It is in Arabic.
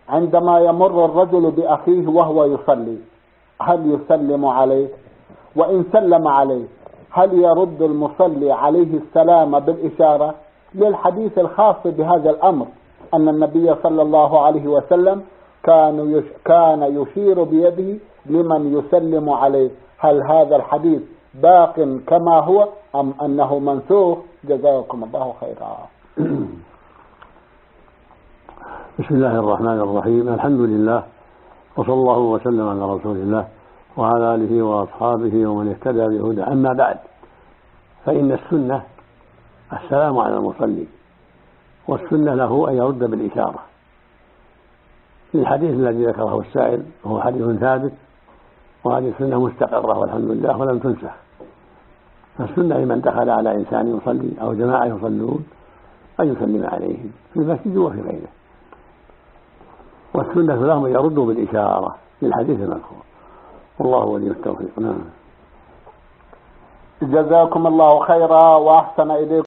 عندما يمر الرجل بأخيه وهو يصلي هل يسلم عليه؟ وإن سلم عليه هل يرد المصلي عليه السلام بالإشارة؟ للحديث الخاص بهذا الأمر أن النبي صلى الله عليه وسلم كان يشير بيده لمن يسلم عليه. هل هذا الحديث باق كما هو أم أنه منسوخ؟ جزاكم الله خيرا. بسم الله الرحمن الرحيم. الحمد لله وصلى الله وسلم على رسول الله وعلى آله وأصحابه ومن اهتدى بهدى. أما بعد، فإن السنة السلام على المصلي، والسنة له أن يرد بالإشارة للحديث الذي ذكره السائل، وهو حديث ثابت، وهذه السنة مستقرة والحمد لله ولم تنسخ. فالسنة لمن دخل على إنسان يصلي أو جماعة يصلون أن يسلم عليهم في المسجد وفي غيره، والسنة لهم أن يردوا بالإشارة للحديث المذكور، والله ولي التوفيق. جزاكم الله خيرا وأحسن إليكم.